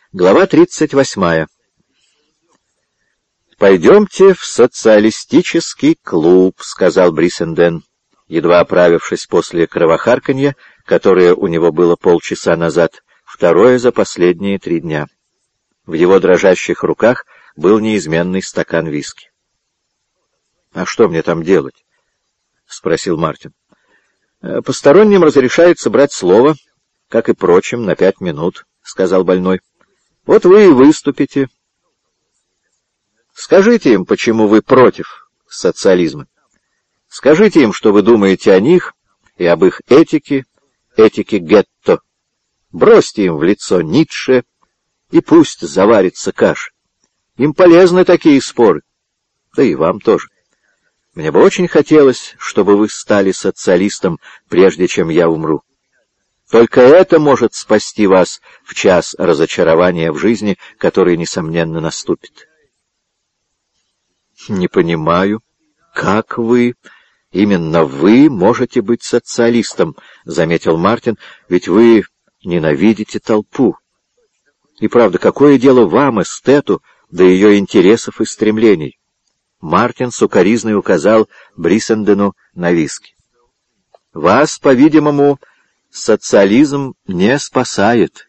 Глава 38. «Пойдемте в социалистический клуб», — сказал Бриссенден, едва оправившись после кровохарканья, которое у него было полчаса назад, второе за последние 3 дня. В его дрожащих руках был неизменный стакан виски. «А что мне там делать?» — спросил Мартин. «Посторонним разрешается брать слово, как и прочим, на 5 минут», — сказал больной. «Вот вы и выступите. Скажите им, почему вы против социализма. Скажите им, что вы думаете о них и об их этике гетто. Бросьте им в лицо Ницше, и пусть заварится каша. Им полезны такие споры, да и вам тоже. Мне бы очень хотелось, чтобы вы стали социалистом, прежде чем я умру. Только это может спасти вас в час разочарования в жизни, который, несомненно, наступит». «Не понимаю, как вы, именно вы, можете быть социалистом», — заметил Мартин, — «ведь вы ненавидите толпу. И правда, какое дело вам, эстету, до ее интересов и стремлений?» Мартин с укоризной указал Бриссендену на виски. «Вас, по-видимому, социализм не спасает».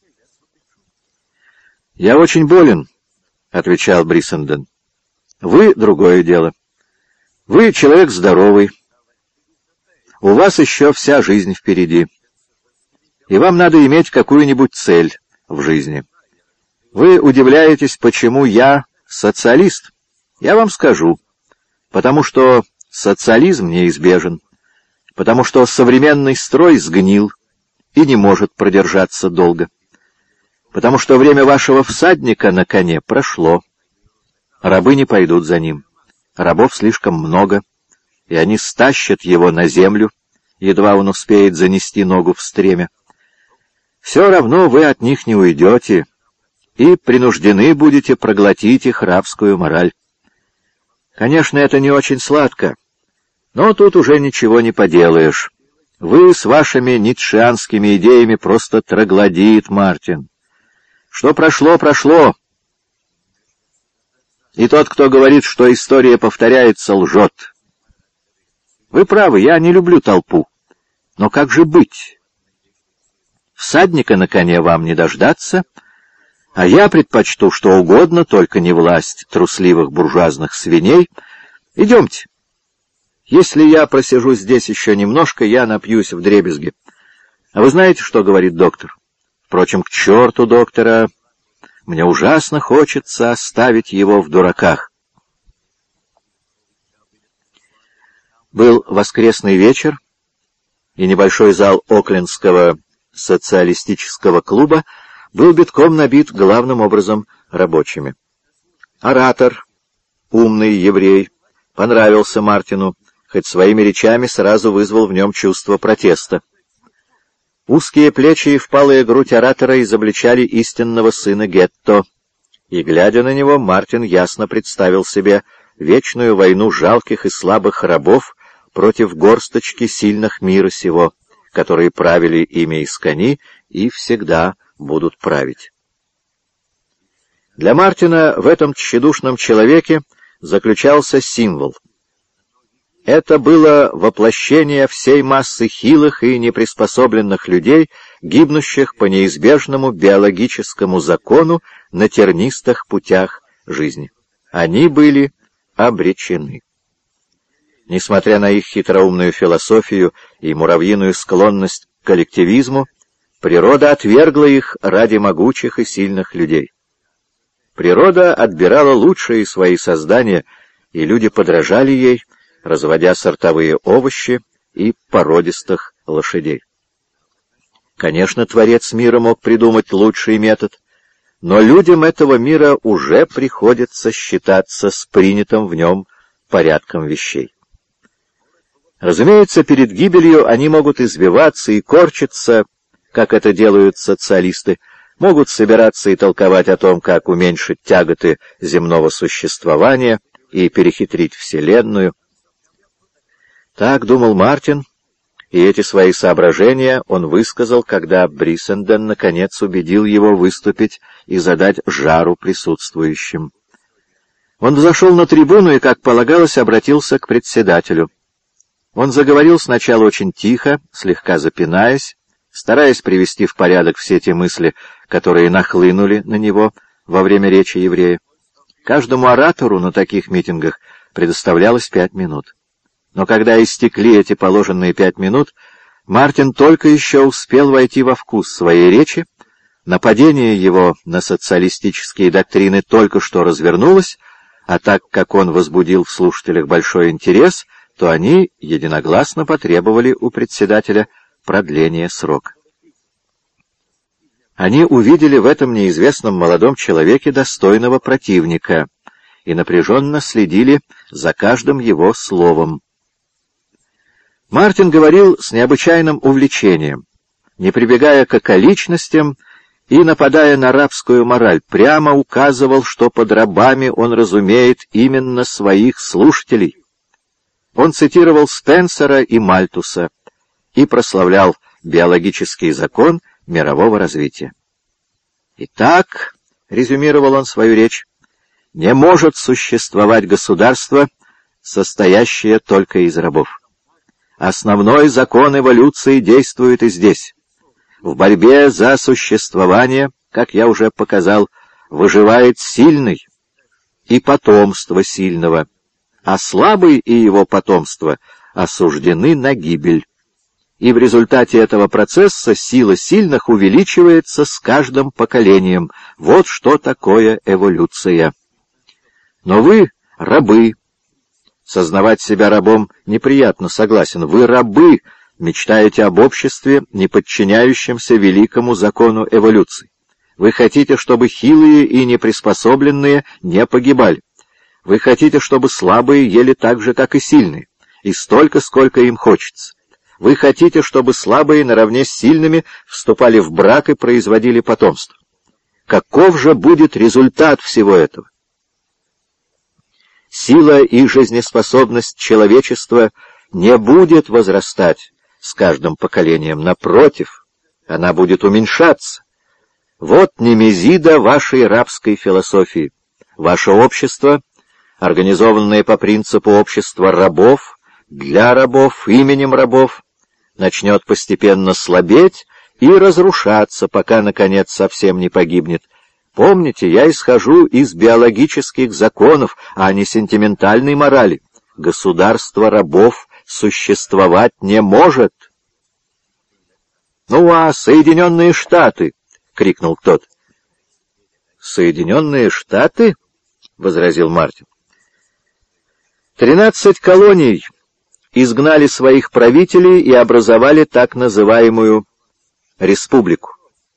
«Я очень болен», — отвечал Бриссенден. «Вы — другое дело. Вы человек здоровый. У вас еще вся жизнь впереди. И вам надо иметь какую-нибудь цель в жизни. Вы удивляетесь, почему я социалист? Я вам скажу. Потому что социализм неизбежен. Потому что современный строй сгнил и не может продержаться долго. Потому что время вашего всадника на коне прошло. Рабы не пойдут за ним. Рабов слишком много, и они стащат его на землю, едва он успеет занести ногу в стремя. Все равно вы от них не уйдете, и принуждены будете проглотить их рабскую мораль. Конечно, это не очень сладко, но тут уже ничего не поделаешь. Вы с вашими ницшеанскими идеями просто троглодит, Мартин. Что прошло, прошло. И тот, кто говорит, что история повторяется, лжет. Вы правы, я не люблю толпу. Но как же быть? Всадника на коне вам не дождаться, а я предпочту что угодно, только не власть трусливых буржуазных свиней. Идемте. Если я просижу здесь еще немножко, я напьюсь вдребезги. А вы знаете, что говорит доктор? Впрочем, к черту доктора. Мне ужасно хочется оставить его в дураках. Был воскресный вечер, и небольшой зал Оклендского социалистического клуба был битком набит главным образом рабочими. Оратор, умный еврей, понравился Мартину, хоть своими речами сразу вызвал в нем чувство протеста. Узкие плечи и впалая грудь оратора изобличали истинного сына гетто, и, глядя на него, Мартин ясно представил себе вечную войну жалких и слабых рабов против горсточки сильных мира сего, которые правили ими искони и всегда будут править. Для Мартина в этом тщедушном человеке заключался символ. Это было воплощение всей массы хилых и неприспособленных людей, гибнущих по неизбежному биологическому закону на тернистых путях жизни. Они были обречены. Несмотря на их хитроумную философию и муравьиную склонность к коллективизму, природа отвергла их ради могучих и сильных людей. Природа отбирала лучшие свои создания, и люди подражали ей, разводя сортовые овощи и породистых лошадей. Конечно, Творец мира мог придумать лучший метод, но людям этого мира уже приходится считаться с принятым в нем порядком вещей. Разумеется, перед гибелью они могут извиваться и корчиться, как это делают социалисты, могут собираться и толковать о том, как уменьшить тяготы земного существования и перехитрить Вселенную. Так думал Мартин, и эти свои соображения он высказал, когда Бриссенден наконец убедил его выступить и задать жару присутствующим. Он взошел на трибуну и, как полагалось, обратился к председателю. Он заговорил сначала очень тихо, слегка запинаясь, стараясь привести в порядок все те мысли, которые нахлынули на него во время речи еврея. Каждому оратору на таких митингах предоставлялось 5 минут. Но когда истекли эти положенные 5 минут, Мартин только еще успел войти во вкус своей речи, нападение его на социалистические доктрины только что развернулось, а так как он возбудил в слушателях большой интерес, то они единогласно потребовали у председателя продления срока. Они увидели в этом неизвестном молодом человеке достойного противника и напряженно следили за каждым его словом. Мартин говорил с необычайным увлечением, не прибегая к околичностям и, нападая на рабскую мораль, прямо указывал, что под рабами он разумеет именно своих слушателей. Он цитировал Спенсера и Мальтуса и прославлял биологический закон мирового развития. «Итак», — резюмировал он свою речь, — «не может существовать государство, состоящее только из рабов. Основной закон эволюции действует и здесь. В борьбе за существование, как я уже показал, выживает сильный и потомство сильного, а слабый и его потомство осуждены на гибель. И в результате этого процесса сила сильных увеличивается с каждым поколением. Вот что такое эволюция. Но вы рабы. Сознавать себя рабом неприятно, согласен. Вы рабы, мечтаете об обществе, не подчиняющемся великому закону эволюции. Вы хотите, чтобы хилые и неприспособленные не погибали. Вы хотите, чтобы слабые ели так же, как и сильные, и столько, сколько им хочется. Вы хотите, чтобы слабые наравне с сильными вступали в брак и производили потомство. Каков же будет результат всего этого? Сила и жизнеспособность человечества не будет возрастать с каждым поколением. Напротив, она будет уменьшаться. Вот немезида вашей рабской философии. Ваше общество, организованное по принципу общества рабов, для рабов, именем рабов, начнет постепенно слабеть и разрушаться, пока, наконец, совсем не погибнет. Помните, я исхожу из биологических законов, а не сентиментальной морали. Государство рабов существовать не может. «Ну а Соединенные Штаты?» — крикнул кто-то. «Соединенные Штаты?» — возразил Мартин. 13 колоний изгнали своих правителей и образовали так называемую республику.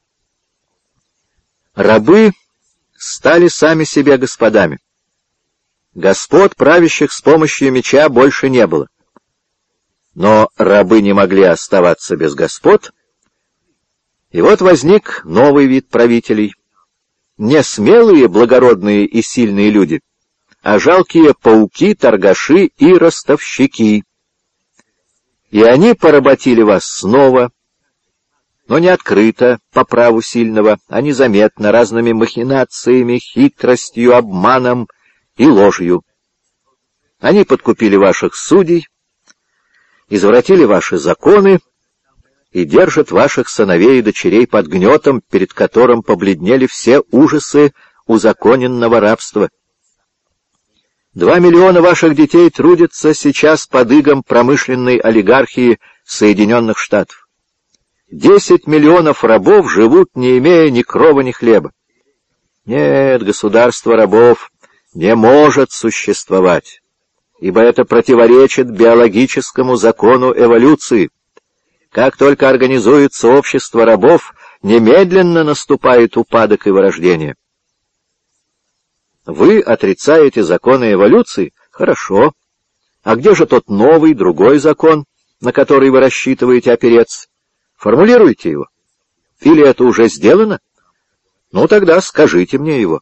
Рабы стали сами себе господами. Господ, правящих с помощью меча, больше не было. Но рабы не могли оставаться без господ, и вот возник новый вид правителей. Не смелые, благородные и сильные люди, а жалкие пауки, торгаши и ростовщики. И они поработили вас снова, но не открыто, по праву сильного, а незаметно, разными махинациями, хитростью, обманом и ложью. Они подкупили ваших судей, извратили ваши законы и держат ваших сыновей и дочерей под гнетом, перед которым побледнели все ужасы узаконенного рабства. 2 миллиона ваших детей трудятся сейчас под игом промышленной олигархии Соединенных Штатов. 10 миллионов рабов живут, не имея ни крова, ни хлеба. Нет, государство рабов не может существовать, ибо это противоречит биологическому закону эволюции. Как только организуется общество рабов, немедленно наступает упадок и вырождение. Вы отрицаете законы эволюции? Хорошо. А где же тот новый, другой закон, на который вы рассчитываете опереться? Формулируйте его. Или это уже сделано? Ну, тогда скажите мне его.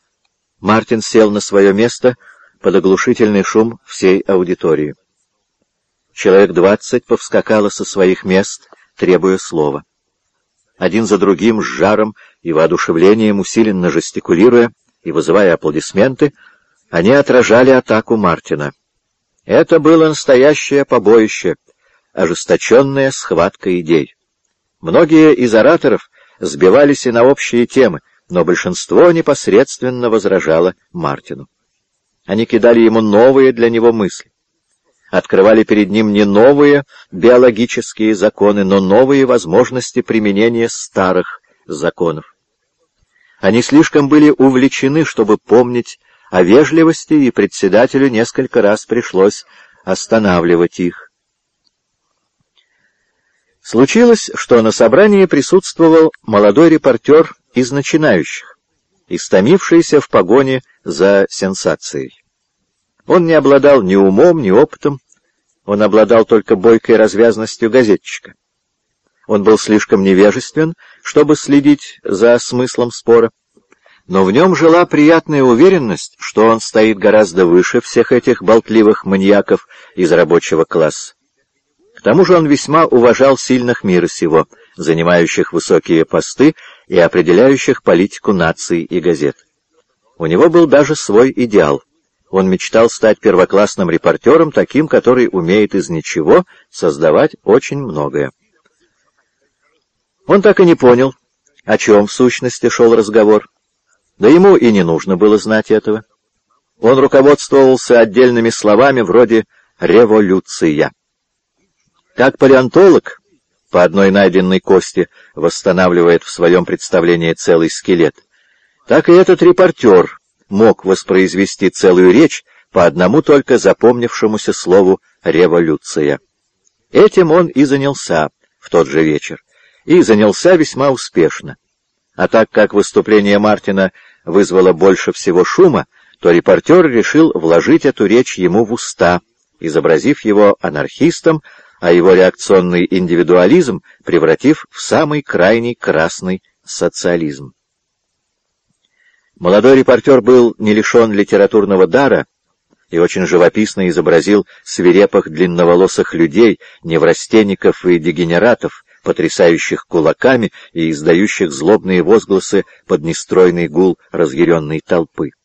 Мартин сел на свое место под оглушительный шум всей аудитории. Человек 20 повскакало со своих мест, требуя слова. Один за другим, с жаром и воодушевлением, усиленно жестикулируя и вызывая аплодисменты, они отражали атаку Мартина. Это было настоящее побоище, ожесточенная схватка идей. Многие из ораторов сбивались и на общие темы, но большинство непосредственно возражало Мартину. Они кидали ему новые для него мысли, открывали перед ним не новые биологические законы, но новые возможности применения старых законов. Они слишком были увлечены, чтобы помнить о вежливости, и председателю несколько раз пришлось останавливать их. Случилось, что на собрании присутствовал молодой репортер из начинающих, истомившийся в погоне за сенсацией. Он не обладал ни умом, ни опытом, он обладал только бойкой развязностью газетчика. Он был слишком невежествен, чтобы следить за смыслом спора, но в нем жила приятная уверенность, что он стоит гораздо выше всех этих болтливых маньяков из рабочего класса. К тому же он весьма уважал сильных мира сего, занимающих высокие посты и определяющих политику наций и газет. У него был даже свой идеал. Он мечтал стать первоклассным репортером, таким, который умеет из ничего создавать очень многое. Он так и не понял, о чем в сущности шел разговор. Да ему и не нужно было знать этого. Он руководствовался отдельными словами вроде «революция». Как палеонтолог по одной найденной кости восстанавливает в своем представлении целый скелет, так и этот репортер мог воспроизвести целую речь по одному только запомнившемуся слову «революция». Этим он и занялся в тот же вечер, и занялся весьма успешно. А так как выступление Мартина вызвало больше всего шума, то репортер решил вложить эту речь ему в уста, изобразив его анархистом, а его реакционный индивидуализм превратив в самый крайний красный социализм. Молодой репортер был не лишен литературного дара и очень живописно изобразил свирепых длинноволосых людей, неврастенников и дегенератов, потрясающих кулаками и издающих злобные возгласы под нестройный гул разъяренной толпы.